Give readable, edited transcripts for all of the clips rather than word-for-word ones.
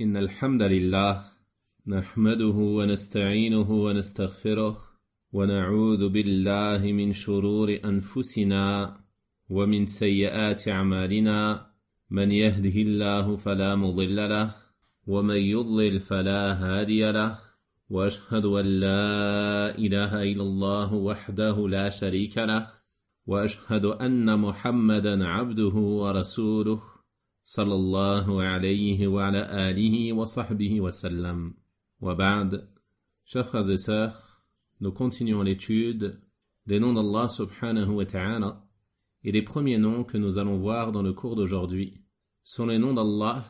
إن الحمد لله نحمده ونستعينه ونستغفره ونعوذ بالله من شرور أنفسنا ومن سيئات أعمالنا من يهده الله فلا مضل له ومن يضلل فلا هادي له وأشهد أن لا إله إلا الله وحده لا شريك له وأشهد أن محمدا عبده ورسوله صلى الله عليه وعلى آله وصحبه وسلم. وبعد, chers frères et sœurs, nous continuons l'étude des noms d'Allah subhanahu wa ta'ala, et les premiers noms que nous allons voir dans le cours d'aujourd'hui sont les noms d'Allah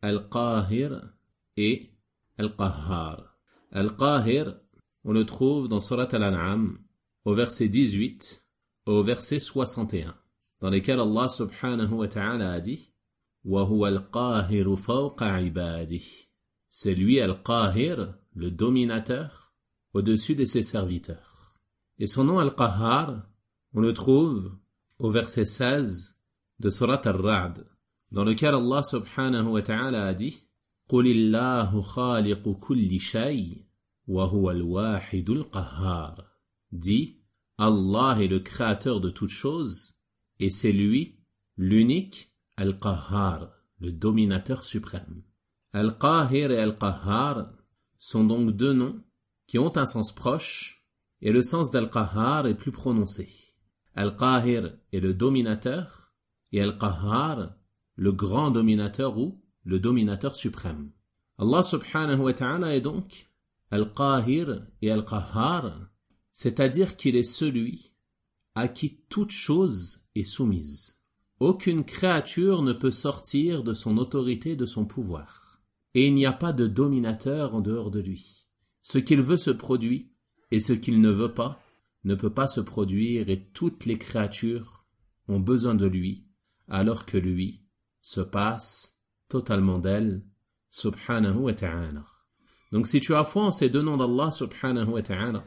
Al-Qahir et Al-Qahhar. Al-Qahir, on le trouve dans Surat Al-An'am au verset 18 au verset 61, dans lesquels Allah subhanahu wa ta'ala a dit وَهُوَ الْقَاهِرُ فَوْقَ عِبَادِهِ. C'est lui Al-Qahir, le dominateur, au-dessus de ses serviteurs. Et son nom Al-Qahhar, on le trouve au verset 16 de Surat Al-Ra'd, dans lequel Allah subhanahu wa ta'ala a dit قُلِ اللَّهُ خَالِقُ كُلِّ شَيْءٍ وَهُوَ الْوَاحِدُ الْقَهَّارُ. Dit, Allah est le créateur de toutes choses, et c'est lui, l'unique, Al-Qahhar, le dominateur suprême. Al-Qahir et Al-Qahhar sont donc deux noms qui ont un sens proche, et le sens d'Al-Qahhar est plus prononcé. Al-Qahir est le dominateur, et Al-Qahhar, le grand dominateur ou le dominateur suprême. Allah subhanahu wa ta'ala est donc Al-Qahir et Al-Qahhar, c'est-à-dire qu'il est celui à qui toute chose est soumise. Aucune créature ne peut sortir de son autorité, de son pouvoir. Et il n'y a pas de dominateur en dehors de lui. Ce qu'il veut se produit, et ce qu'il ne veut pas, ne peut pas se produire, et toutes les créatures ont besoin de lui, alors que lui se passe totalement d'elle, subhanahu wa ta'ala. Donc si tu as foi en ces deux noms d'Allah subhanahu wa ta'ala,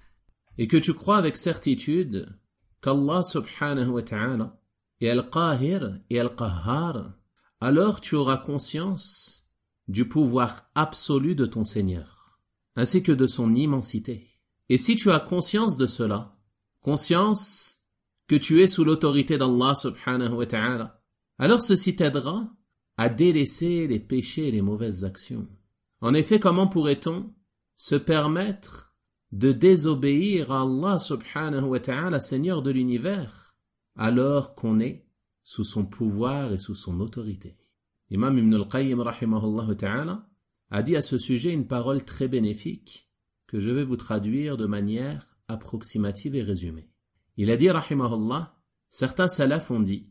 et que tu crois avec certitude qu'Allah subhanahu wa ta'ala et Al-Qahir et Al-Qahhar, alors tu auras conscience du pouvoir absolu de ton Seigneur, ainsi que de son immensité. Et si tu as conscience de cela, conscience que tu es sous l'autorité d'Allah subhanahu wa ta'ala, alors ceci t'aidera à délaisser les péchés et les mauvaises actions. En effet, comment pourrait-on se permettre de désobéir à Allah subhanahu wa ta'ala, Seigneur de l'univers, alors qu'on est sous son pouvoir et sous son autorité? Imam Ibn al-Qayyim rahimahullah ta'ala a dit à ce sujet une parole très bénéfique que je vais vous traduire de manière approximative et résumée. Il a dit rahimahullah, certains salafs ont dit,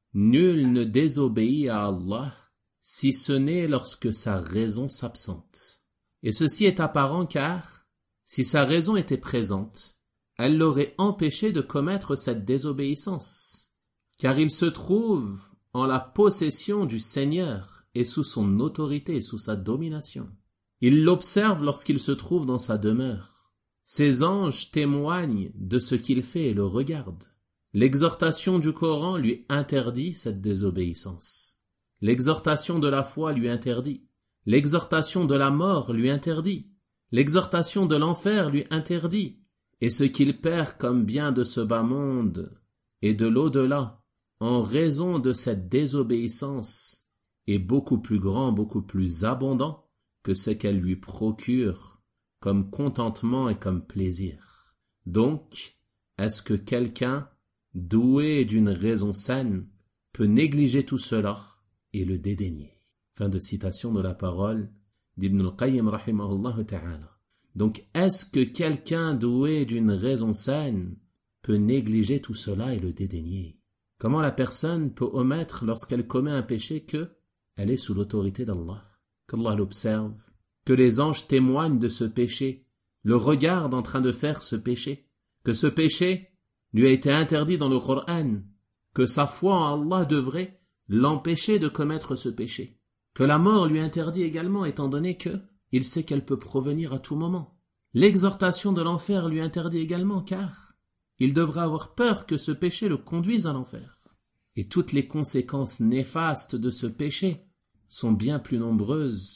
nul ne désobéit à Allah si ce n'est lorsque sa raison s'absente. Et ceci est apparent car, si sa raison était présente, elle l'aurait empêché de commettre cette désobéissance, car il se trouve en la possession du Seigneur et sous son autorité et sous sa domination. Il l'observe lorsqu'il se trouve dans sa demeure. Ses anges témoignent de ce qu'il fait et le regardent. L'exhortation du Coran lui interdit cette désobéissance. L'exhortation de la foi lui interdit. L'exhortation de la mort lui interdit. L'exhortation de l'enfer lui interdit. Et ce qu'il perd comme bien de ce bas monde et de l'au-delà, en raison de cette désobéissance, est beaucoup plus grand, beaucoup plus abondant que ce qu'elle lui procure comme contentement et comme plaisir. Donc, est-ce que quelqu'un, doué d'une raison saine, peut négliger tout cela et le dédaigner? Fin de citation de la parole d'Ibn al-Qayyim rahimahullah ta'ala. Donc, est-ce que quelqu'un doué d'une raison saine peut négliger tout cela et le dédaigner? Comment la personne peut omettre lorsqu'elle commet un péché que elle est sous l'autorité d'Allah, qu'Allah l'observe, que les anges témoignent de ce péché, le regardent en train de faire ce péché, que ce péché lui a été interdit dans le Coran, que sa foi en Allah devrait l'empêcher de commettre ce péché, que la mort lui interdit également étant donné que il sait qu'elle peut provenir à tout moment. L'exhortation de l'enfer lui interdit également car il devrait avoir peur que ce péché le conduise à l'enfer. Et toutes les conséquences néfastes de ce péché sont bien plus nombreuses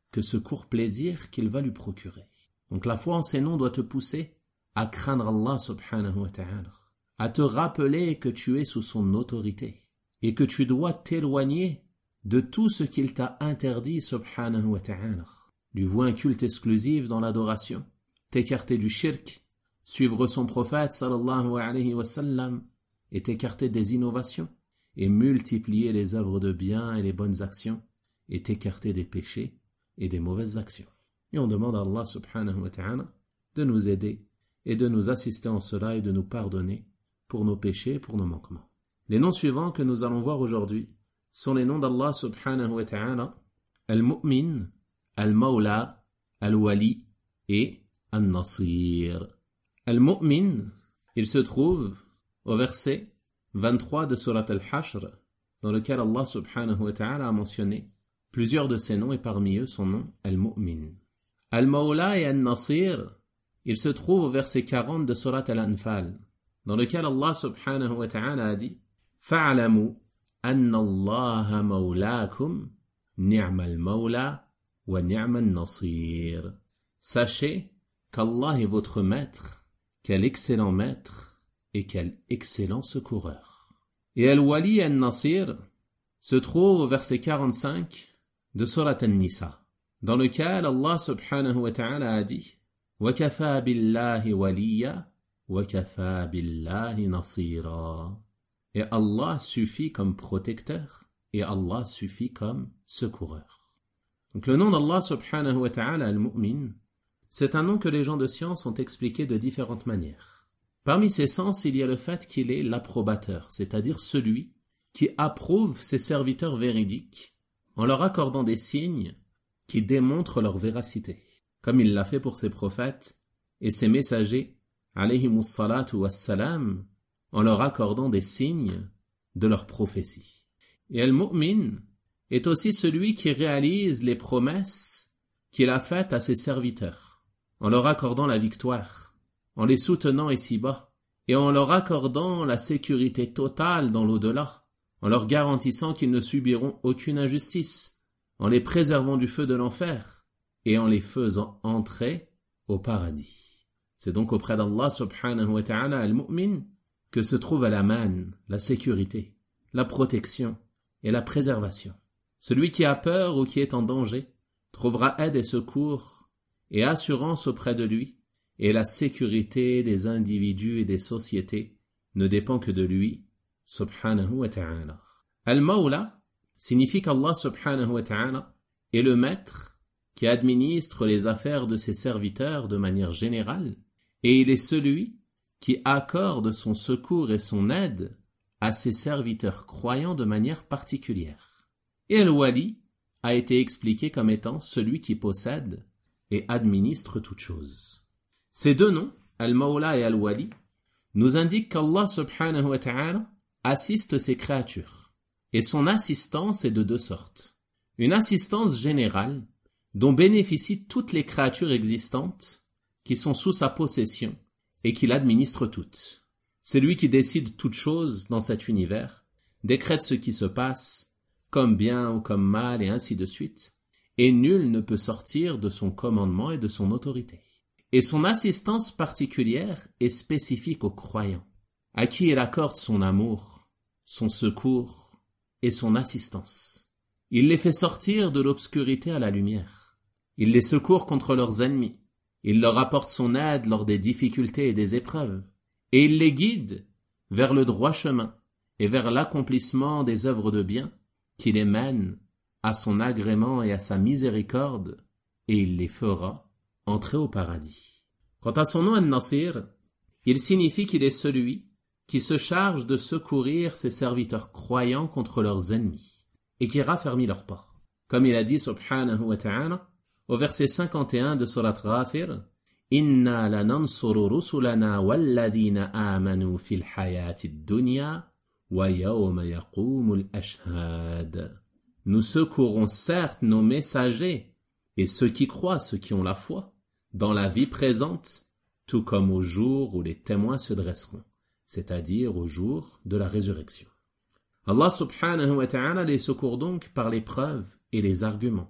que ce court plaisir qu'il va lui procurer. Donc la foi en ces noms doit te pousser à craindre Allah subhanahu wa ta'ala, à te rappeler que tu es sous son autorité et que tu dois t'éloigner de tout ce qu'il t'a interdit subhanahu wa ta'ala. Lui vouer un culte exclusif dans l'adoration, t'écarter du shirk, suivre son prophète sallallahu alayhi wa sallam et t'écarter des innovations et multiplier les œuvres de bien et les bonnes actions et t'écarter des péchés et des mauvaises actions. Et on demande à Allah subhanahu wa ta'ala de nous aider et de nous assister en cela et de nous pardonner pour nos péchés et pour nos manquements. Les noms suivants que nous allons voir aujourd'hui sont les noms d'Allah subhanahu wa ta'ala, Al-Mu'min, Al-Mawla, Al-Wali et Al-Nasir. Al-Mu'min, il se trouve au verset 23 de Surat Al-Hashr, dans lequel Allah subhanahu wa ta'ala a mentionné plusieurs de ses noms et parmi eux son nom Al-Mu'min. Al-Mawla et Al-Nasir, il se trouve au verset 40 de Surat Al-Anfal, dans lequel Allah subhanahu wa ta'ala a dit فَعْلَمُوا أَنَّ اللَّهَ مَوْلَاكُمْ نِعْمَ الْمَوْلَى وَنِعْمَ النَّصِيرُ. Sachez qu'Allah est votre maître, quel excellent maître et quel excellent secoureur. Et Al-Wali et Al-Nasir se trouve au verset 45 de Surat An-Nisa, dans lequel Allah subhanahu wa ta'ala a dit وَكَفَى بِاللَّهِ وَلِيًّا وَكَفَى بِاللَّهِ نَصِيرًا. Et Allah suffit comme protecteur et Allah suffit comme secoureur. Donc le nom d'Allah subhanahu wa ta'ala Al-Mu'min, c'est un nom que les gens de science ont expliqué de différentes manières. Parmi ces sens, il y a le fait qu'il est l'approbateur, c'est-à-dire celui qui approuve ses serviteurs véridiques en leur accordant des signes qui démontrent leur véracité, comme il l'a fait pour ses prophètes et ses messagers, alayhimus salatu wassalam, en leur accordant des signes de leur prophétie. Et Al-Mu'min est aussi celui qui réalise les promesses qu'il a faites à ses serviteurs, en leur accordant la victoire, en les soutenant ici-bas, et en leur accordant la sécurité totale dans l'au-delà, en leur garantissant qu'ils ne subiront aucune injustice, en les préservant du feu de l'enfer, et en les faisant entrer au paradis. C'est donc auprès d'Allah subhanahu wa ta'ala Al-Mu'min que se trouve al-aman, la sécurité, la protection et la préservation. Celui qui a peur ou qui est en danger trouvera aide et secours et assurance auprès de lui, et la sécurité des individus et des sociétés ne dépend que de lui, subhanahu wa ta'ala. Al-Mawla signifie qu'Allah subhanahu wa ta'ala est le maître qui administre les affaires de ses serviteurs de manière générale, et il est celui qui accorde son secours et son aide à ses serviteurs croyants de manière particulière. Et Al-Wali a été expliqué comme étant celui qui possède et administre toutes choses. Ces deux noms, Al-Mawla et Al-Wali, nous indiquent qu'Allah subhanahu wa ta'ala assiste ses créatures. Et son assistance est de deux sortes. Une assistance générale, dont bénéficient toutes les créatures existantes qui sont sous sa possession et qu'il administre toutes. C'est lui qui décide toutes choses dans cet univers, décrète ce qui se passe, comme bien ou comme mal et ainsi de suite, et nul ne peut sortir de son commandement et de son autorité. Et son assistance particulière est spécifique aux croyants, à qui il accorde son amour, son secours et son assistance. Il les fait sortir de l'obscurité à la lumière. Il les secourt contre leurs ennemis. Il leur apporte son aide lors des difficultés et des épreuves, et il les guide vers le droit chemin et vers l'accomplissement des œuvres de bien qui les mènent à son agrément et à sa miséricorde, et il les fera entrer au paradis. Quant à son nom An-Nasir, il signifie qu'il est celui qui se charge de secourir ses serviteurs croyants contre leurs ennemis et qui raffermit leurs pas. Comme il a dit subhanahu wa ta'ala au verset 51 de Surat Ghafir, Inna lanansuru rusulana walladhina amanu fil hayatid dunya wa yawma yaqumul ashhad. Nous secourons certes nos messagers et ceux qui croient, ceux qui ont la foi, dans la vie présente, tout comme au jour où les témoins se dresseront, c'est-à-dire au jour de la résurrection. Allah subhanahu wa ta'ala les secourt donc par les preuves et les arguments.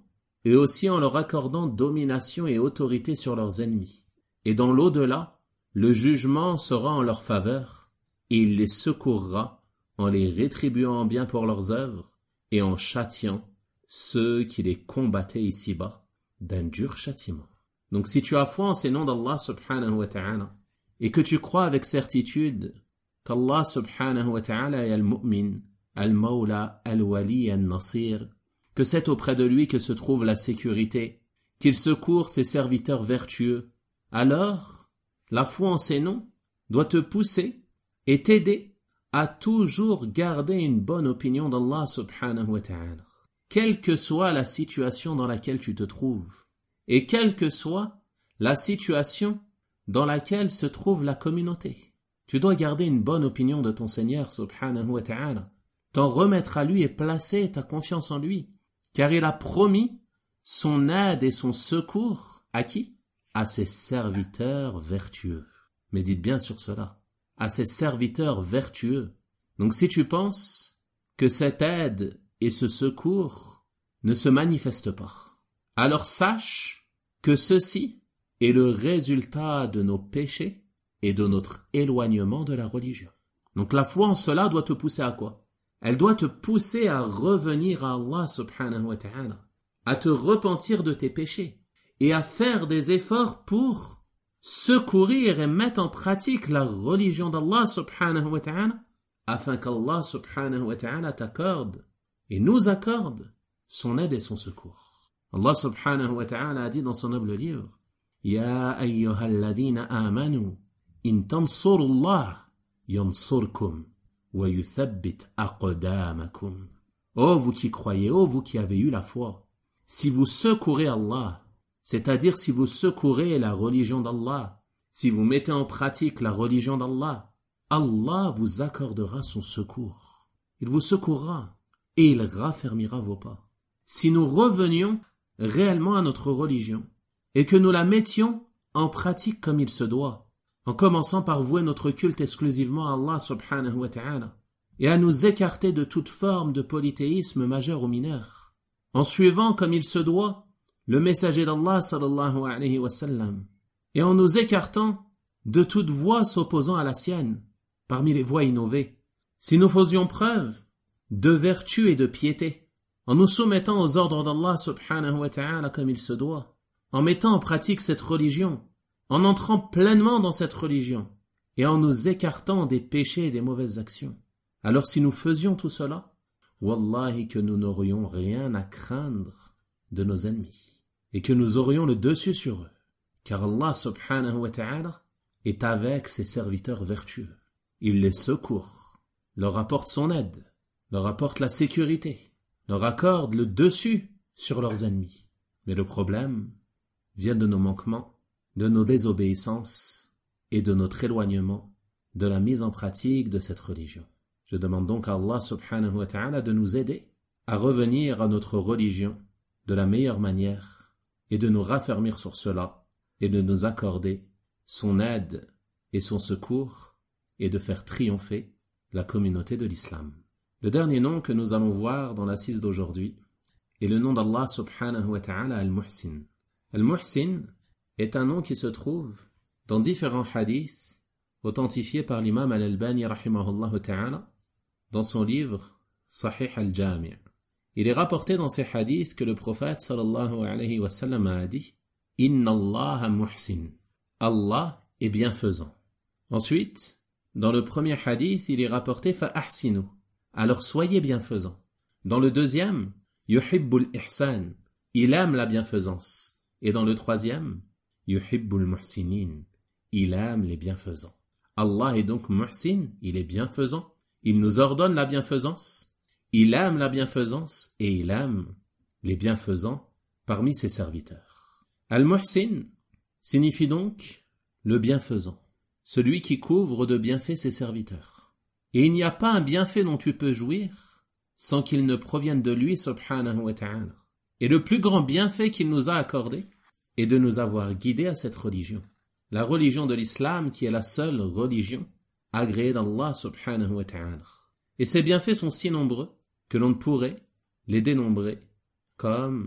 et aussi en leur accordant domination et autorité sur leurs ennemis. Et dans l'au-delà, le jugement sera en leur faveur, et il les secourra en les rétribuant en bien pour leurs œuvres et en châtiant ceux qui les combattaient ici-bas d'un dur châtiment. Donc si tu as foi en ces noms d'Allah subhanahu wa ta'ala et que tu crois avec certitude qu'Allah subhanahu wa ta'ala est al-mu'min, al-mawla, al-wali, al-nasir, que c'est auprès de lui que se trouve la sécurité, qu'il secourt ses serviteurs vertueux, alors la foi en ces noms doit te pousser et t'aider à toujours garder une bonne opinion d'Allah subhanahu wa ta'ala, quelle que soit la situation dans laquelle tu te trouves, et quelle que soit la situation dans laquelle se trouve la communauté. Tu dois garder une bonne opinion de ton Seigneur subhanahu wa ta'ala, t'en remettre à lui et placer ta confiance en lui, car il a promis son aide et son secours à qui? À ses serviteurs vertueux. Médite bien sur cela. À ses serviteurs vertueux. Donc si tu penses que cette aide et ce secours ne se manifestent pas, alors sache que ceci est le résultat de nos péchés et de notre éloignement de la religion. Donc la foi en cela doit te pousser à quoi? Elle doit te pousser à revenir à Allah subhanahu wa ta'ala, à te repentir de tes péchés et à faire des efforts pour secourir et mettre en pratique la religion d'Allah subhanahu wa ta'ala afin qu'Allah subhanahu wa ta'ala t'accorde et nous accorde son aide et son secours. Allah subhanahu wa ta'ala a dit dans son noble livre: Ya ayyuhalladhina amanu in tansurullah yansurkum wa yuthabbit aqdamakum. Oh vous qui croyez, oh vous qui avez eu la foi, si vous secourez Allah, c'est-à-dire si vous secourez la religion d'Allah, si vous mettez en pratique la religion d'Allah, Allah vous accordera son secours. Il vous secourra et il raffermira vos pas. Si nous revenions réellement à notre religion et que nous la mettions en pratique comme il se doit, en commençant par vouer notre culte exclusivement à Allah subhanahu wa ta'ala et à nous écarter de toute forme de polythéisme majeur ou mineur, en suivant comme il se doit le messager d'Allah sallallahu alayhi wa sallam et en nous écartant de toute voie s'opposant à la sienne parmi les voies innovées, si nous faisions preuve de vertu et de piété, en nous soumettant aux ordres d'Allah subhanahu wa ta'ala comme il se doit, en mettant en pratique cette religion, en entrant pleinement dans cette religion, et en nous écartant des péchés et des mauvaises actions. Alors si nous faisions tout cela, wallahi que nous n'aurions rien à craindre de nos ennemis, et que nous aurions le dessus sur eux, car Allah subhanahu wa ta'ala est avec ses serviteurs vertueux. Il les secourt, leur apporte son aide, leur apporte la sécurité, leur accorde le dessus sur leurs ennemis. Mais le problème vient de nos manquements, de nos désobéissances et de notre éloignement de la mise en pratique de cette religion. Je demande donc à Allah subhanahu wa ta'ala de nous aider à revenir à notre religion de la meilleure manière et de nous raffermir sur cela et de nous accorder son aide et son secours et de faire triompher la communauté de l'islam. Le dernier nom que nous allons voir dans l'assise d'aujourd'hui est le nom d'Allah subhanahu wa ta'ala al-Muhsin. Al-Muhsin est un nom qui se trouve dans différents hadiths authentifiés par l'imam al-Albani rahimahullah ta'ala dans son livre Sahih al-Jami'. Il est rapporté dans ces hadiths que le prophète sallallahu alayhi wa sallam a dit: Inna Allah muhsin. Allah est bienfaisant. Ensuite, dans le premier hadith, il est rapporté fa'ahsinu. Alors soyez bienfaisants. Dans le deuxième, yuhibbul ihsan. Il aime la bienfaisance. Et dans le troisième, yuhibbul muhsinin. Il aime les bienfaisants. Allah est donc muhsin, il est bienfaisant. Il nous ordonne la bienfaisance. Il aime la bienfaisance et il aime les bienfaisants parmi ses serviteurs. Al-Muhsin signifie donc le bienfaisant, celui qui couvre de bienfaits ses serviteurs. Et il n'y a pas un bienfait dont tu peux jouir sans qu'il ne provienne de lui subhanahu wa ta'ala. Et le plus grand bienfait qu'il nous a accordé est de nous avoir guidés à cette religion. La religion de l'islam qui est la seule religion agréée d'Allah subhanahu wa ta'ala. Et ces bienfaits sont si nombreux que l'on ne pourrait les dénombrer comme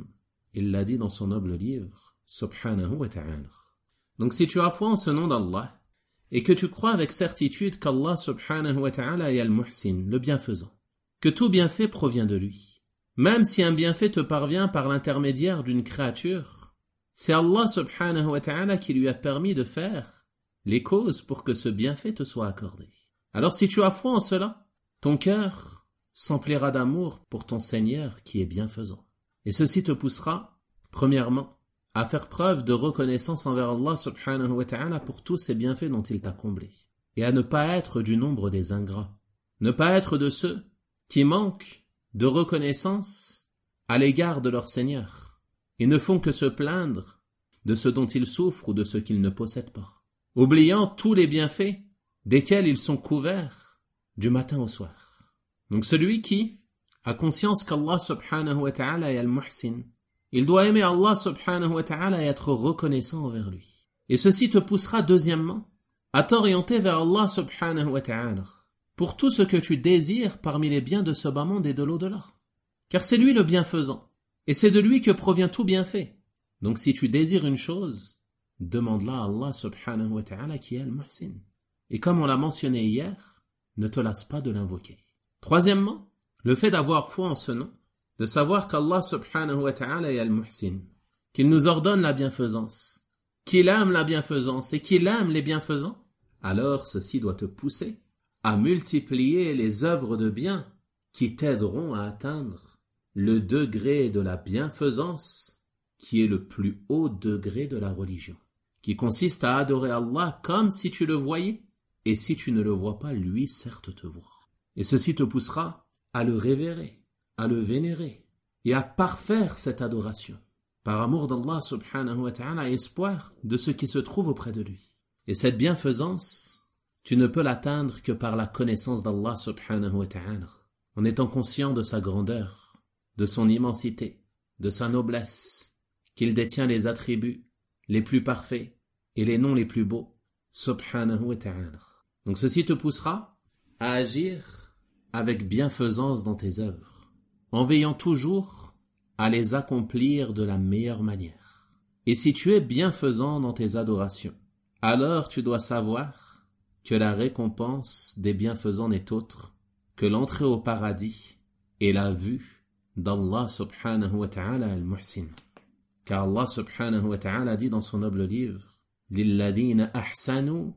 Il l'a dit dans son noble livre, subhanahu wa ta'ala. Donc si tu as foi en ce nom d'Allah, et que tu crois avec certitude qu'Allah subhanahu wa ta'ala est al-Muhsin, le bienfaisant, que tout bienfait provient de lui, même si un bienfait te parvient par l'intermédiaire d'une créature, c'est Allah subhanahu wa ta'ala qui lui a permis de faire les causes pour que ce bienfait te soit accordé. Alors si tu as foi en cela, ton cœur s'emplira d'amour pour ton Seigneur qui est bienfaisant. Et ceci te poussera, premièrement, à faire preuve de reconnaissance envers Allah subhanahu wa ta'ala pour tous ces bienfaits dont il t'a comblé, et à ne pas être du nombre des ingrats, ne pas être de ceux qui manquent de reconnaissance à l'égard de leur Seigneur, et ne font que se plaindre de ce dont ils souffrent ou de ce qu'ils ne possèdent pas, oubliant tous les bienfaits desquels ils sont couverts du matin au soir. Donc celui qui a conscience qu'Allah subhanahu wa ta'ala est al-Muhsin, il doit aimer Allah subhanahu wa ta'ala et être reconnaissant envers lui. Et ceci te poussera deuxièmement à t'orienter vers Allah subhanahu wa ta'ala pour tout ce que tu désires parmi les biens de ce bas monde et de l'au-delà. Car c'est lui le bienfaisant, et c'est de lui que provient tout bienfait. Donc si tu désires une chose, demande-la à Allah subhanahu wa ta'ala qui est al-Muhsin. Et comme on l'a mentionné hier, ne te lasse pas de l'invoquer. Troisièmement, le fait d'avoir foi en ce nom, de savoir qu'Allah subhanahu wa ta'ala est al-Muhsin, qu'il nous ordonne la bienfaisance, qu'il aime la bienfaisance et qu'il aime les bienfaisants, alors ceci doit te pousser à multiplier les œuvres de bien qui t'aideront à atteindre le degré de la bienfaisance qui est le plus haut degré de la religion, qui consiste à adorer Allah comme si tu le voyais, et si tu ne le vois pas, lui certes te voit. Et ceci te poussera à le révérer, à le vénérer, et à parfaire cette adoration, par amour d'Allah subhanahu wa ta'ala et espoir de ce qui se trouve auprès de lui. Et cette bienfaisance, tu ne peux l'atteindre que par la connaissance d'Allah subhanahu wa ta'ala, en étant conscient de sa grandeur, de son immensité, de sa noblesse, qu'il détient les attributs les plus parfaits et les noms les plus beaux, subhanahu wa ta'ala. Donc ceci te poussera à agir avec bienfaisance dans tes œuvres, en veillant toujours à les accomplir de la meilleure manière. Et si tu es bienfaisant dans tes adorations, alors tu dois savoir que la récompense des bienfaisants n'est autre que l'entrée au paradis et la vue d'Allah subhanahu wa ta'ala al-Muhsin. Car Allah subhanahu wa ta'ala dit dans son noble livre, لِلَّذِينَ أَحْسَنُوا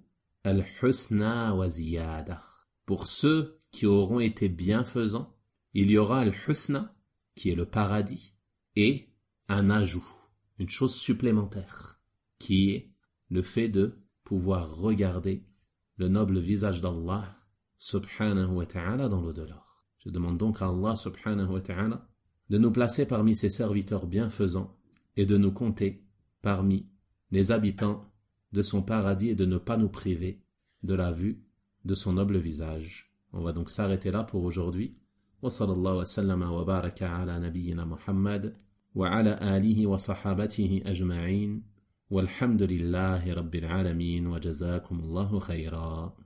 al-husna wa ziyada. Pour ceux qui auront été bienfaisants, il y aura al-husna, qui est le paradis, et un ajout, une chose supplémentaire, qui est le fait de pouvoir regarder le noble visage d'Allah subhanahu wa ta'ala dans l'au-delà. Je demande donc à Allah subhanahu wa ta'ala de nous placer parmi ses serviteurs bienfaisants et de nous compter parmi les habitants de son paradis et de ne pas nous priver de la vue de son noble visage. On va donc s'arrêter là pour aujourd'hui. Wa sallallahu wa sallama wa baraka ala nabiyyina Muhammad wa ala alihi wa sahabatihi ajma'in walhamdulillahi rabbil alamin wa jazakumullahu khayra.